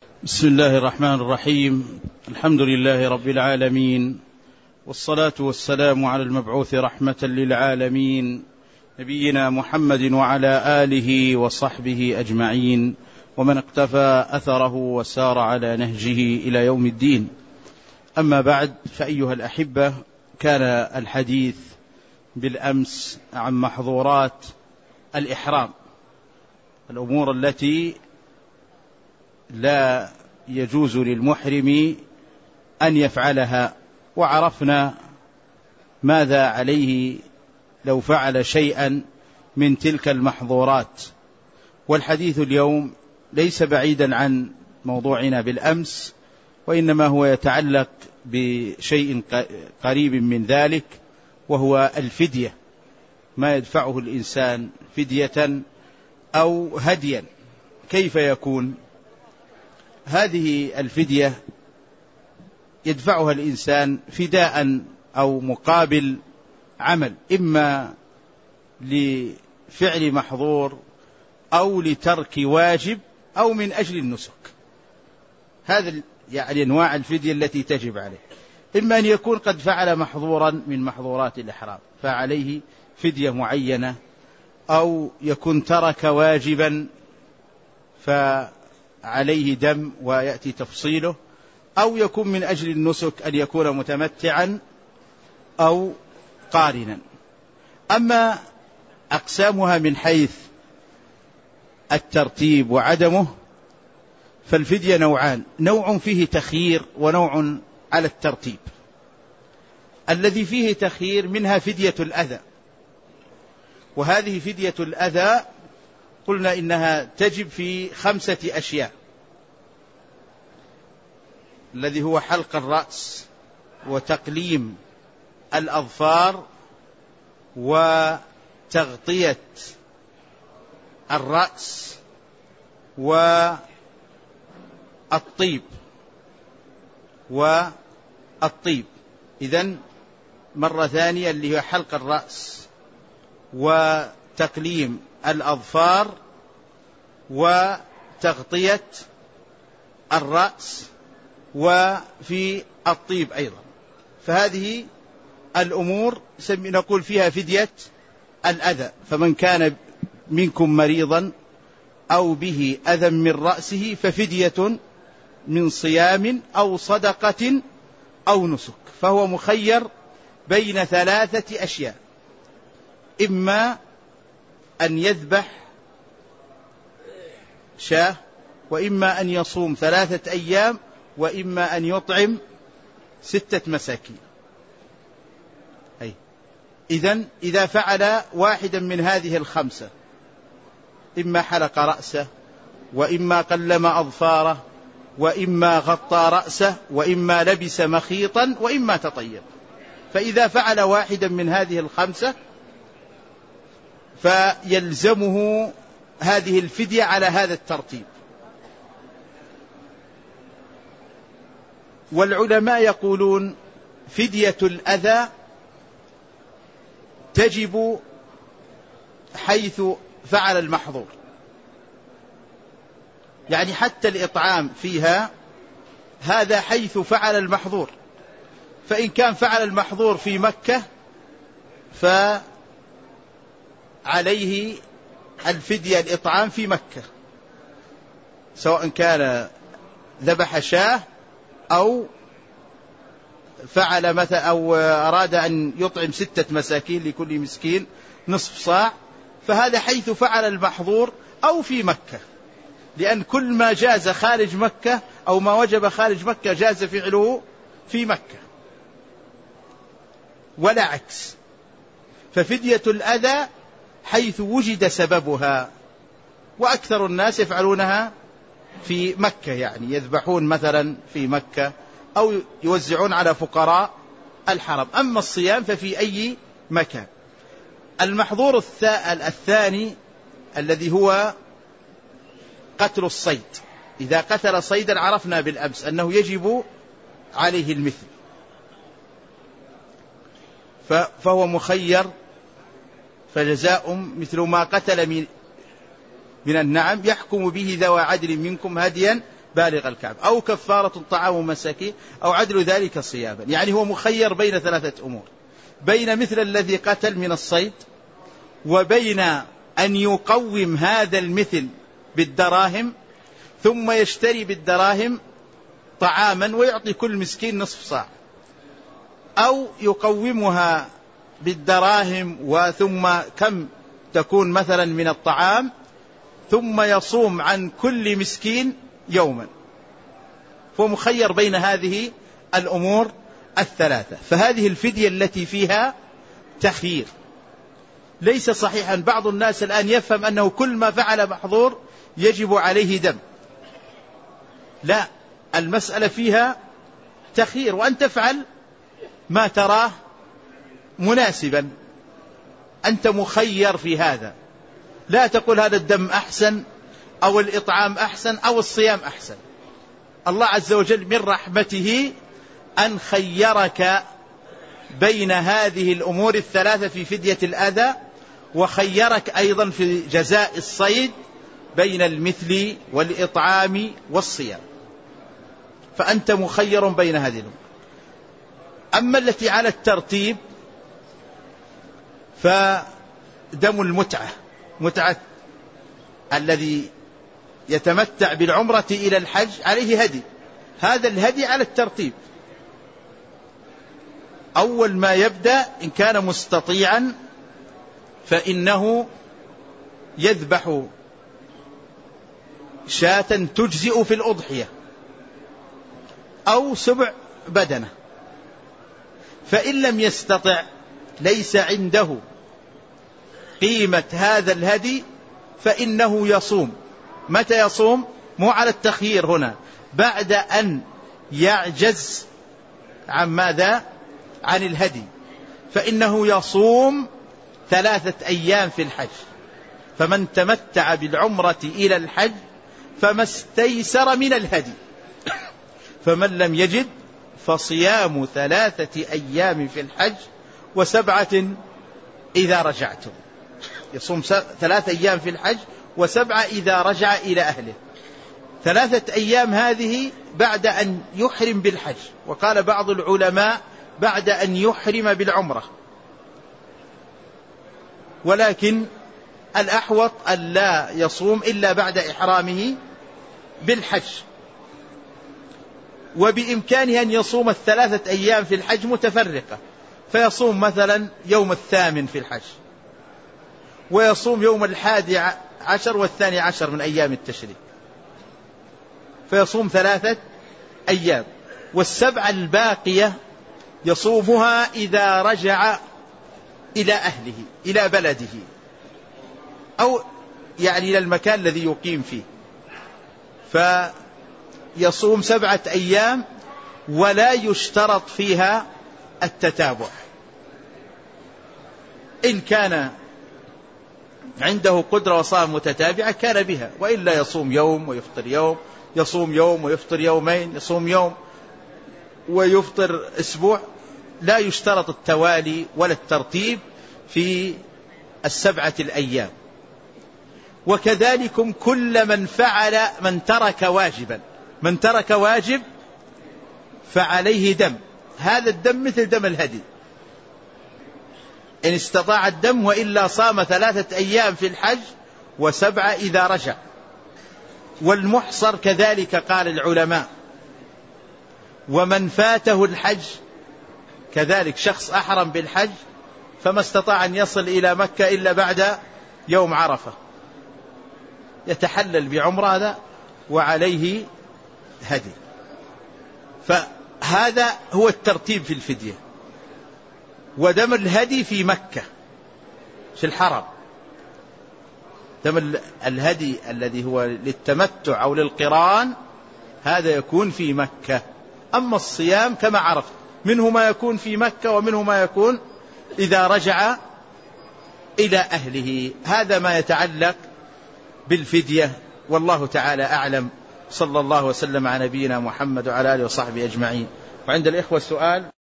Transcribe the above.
بسم الله الرحمن الرحيم. الحمد لله رب العالمين، والصلاة والسلام على المبعوث رحمة للعالمين نبينا محمد وعلى آله وصحبه أجمعين، ومن اقتفى أثره وسار على نهجه إلى يوم الدين. أما بعد، فأيها الأحبة، كان الحديث بالأمس عن محظورات الإحرام، الأمور التي لا يجوز للمحرم أن يفعلها، وعرفنا ماذا عليه لو فعل شيئا من تلك المحظورات. والحديث اليوم ليس بعيدا عن موضوعنا بالأمس، وإنما هو يتعلق بشيء قريب من ذلك، وهو الفدية، ما يدفعه الإنسان فدية أو هديا. كيف يكون؟ هذه الفدية يدفعها الإنسان فداء أو مقابل عمل، إما لفعل محظور أو لترك واجب أو من أجل النسك. هذا يعني أنواع الفدية التي تجب عليه. إما أن يكون قد فعل محظورا من محظورات الإحرام فعليه فدية معينة، أو يكون ترك واجبا فعليه دم ويأتي تفصيله، أو يكون من أجل النسك أن يكون متمتعا أو قارنا. أما أقسامها من حيث الترتيب وعدمه، فالفدية نوعان: نوع فيه تخيير ونوع على الترتيب. الذي فيه تخيير منها فدية الأذى، وهذه فدية الأذى قلنا إنها تجب في 5 أشياء: الذي هو حلق الرأس وتقليم الأظفار وتغطية الرأس والطيب. إذن مرة ثانية، اللي هو حلق الرأس وتقليم الأظفار وتغطية الرأس وفي الطيب أيضا. فهذه الأمور نقول فيها فدية الأذى. فمن كان منكم مريضا أو به أذى من رأسه ففدية من صيام أو صدقة أو نسك. فهو مخير بين 3 أشياء: إما أن يذبح شاة، وإما أن يصوم 3 أيام، وإما أن يطعم 6 مساكين. إذن إذا فعل واحدا من هذه ال5، إما حلق رأسه، وإما قلم أظفاره، وإما غطى رأسه، وإما لبس مخيطا، وإما تطيب. فإذا فعل واحدا من هذه ال5 فيلزمه هذه الفدية على هذا الترتيب. والعلماء يقولون فدية الأذى تجب حيث فعل المحظور، يعني حتى الإطعام فيها هذا حيث فعل المحظور. فإن كان فعل المحظور في مكة فعليه الفدية الإطعام في مكة، سواء كان ذبح شاة أو فعل مثلا أو أراد أن يطعم 6 مساكين لكل مسكين نصف صاع، فهذا حيث فعل المحظور أو في مكة، لأن كل ما جاز خارج مكة أو ما وجب خارج مكة جاز فعله في مكة، ولا عكس. ففدية الأذى حيث وجد سببها، وأكثر الناس يفعلونها في مكة، يعني يذبحون مثلا في مكة أو يوزعون على فقراء الحرم. أما الصيام ففي أي مكان. المحظور الثاني الذي هو قتل الصيد. إذا قتل صيدا عرفنا بالأمس أنه يجب عليه المثل، فهو مخير، فجزاء مثل ما قتل من النعم يحكم به ذوى عدل منكم هديا بالغ الكعب، أو كفارة طعام مساكين، أو عدل ذلك صياما. يعني هو مخير بين 3 أمور: بين مثل الذي قتل من الصيد، وبين أن يقوم هذا المثل بالدراهم ثم يشتري بالدراهم طعاما ويعطي كل مسكين نصف صاع، أو يقومها بالدراهم وثم كم تكون مثلا من الطعام ثم يصوم عن كل مسكين يوما. فمخير بين هذه الأمور 3. فهذه الفدية التي فيها تخيير. ليس صحيحا بعض الناس الآن يفهم أنه كل ما فعل محظور يجب عليه دم. لا، المسألة فيها تخيير، وأن تفعل ما تراه مناسبا. أنت مخير في هذا، لا تقول هذا الدم أحسن أو الإطعام أحسن أو الصيام أحسن. الله عز وجل من رحمته أن خيرك بين هذه الأمور 3 في فدية الأذى، وخيرك أيضا في جزاء الصيد بين المثل والإطعام والصيام. فأنت مخير بين هذه الأمور. أما التي على الترتيب فدم المتعة، متعة الذي يتمتع بالعمرة إلى الحج عليه هدي. هذا الهدي على الترتيب. أول ما يبدأ إن كان مستطيعا فإنه يذبح شاة تجزئ في الأضحية أو 7 بدنة. فإن لم يستطع، ليس عنده قيمة هذا الهدي، فإنه يصوم. متى يصوم؟ مو على التخيير هنا، بعد أن يعجز عن ماذا؟ عن الهدي. فإنه يصوم 3 أيام في الحج. فمن تمتع بالعمرة إلى الحج فما استيسر من الهدي. فمن لم يجد فصيام 3 أيام في الحج و7 إذا رجعتم. يصوم 3 أيام في الحج و7 إذا رجع إلى أهله. 3 أيام هذه بعد أن يحرم بالحج، وقال بعض العلماء بعد أن يحرم بالعمرة، ولكن الأحوط أن لا يصوم إلا بعد إحرامه بالحج. وبإمكانه أن يصوم 3 أيام في الحج متفرقة، فيصوم مثلا يوم 8 في الحج، ويصوم يوم 11 و12 من أيام التشريق، فيصوم 3 أيام. وال7 الباقية يصومها إذا رجع إلى أهله، إلى بلده، أو يعني إلى المكان الذي يقيم فيه. فيصوم 7 أيام ولا يشترط فيها التتابع. إن كان عنده قدرة وصام متتابعة كان بها، وإلا يصوم يوم ويفطر يوم، يصوم يوم ويفطر يومين، يصوم يوم ويفطر أسبوع. لا يشترط التوالي ولا الترتيب في 7 الأيام. وكذلكم كل من فعل، من ترك واجبا، من ترك واجب فعليه دم. هذا الدم مثل دم الهدي إن استطاع الدم، وإلا صام 3 أيام في الحج و7 إذا رجع. والمحصر كذلك قال العلماء. ومن فاته الحج كذلك، شخص أحرم بالحج فما استطاع أن يصل إلى مكة إلا بعد يوم عرفة، يتحلل بعمرة هذا وعليه هدي. فهذا هو الترتيب في الفدية. ودم الهدي في مكة في الحرم. دم الهدي الذي هو للتمتع أو للقران هذا يكون في مكة. أما الصيام كما عرفت منه ما يكون في مكة ومنه ما يكون إذا رجع إلى أهله. هذا ما يتعلق بالفدية، والله تعالى أعلم. صلى الله وسلم على نبينا محمد وعلى آله وصحبه أجمعين. وعند الإخوة السؤال.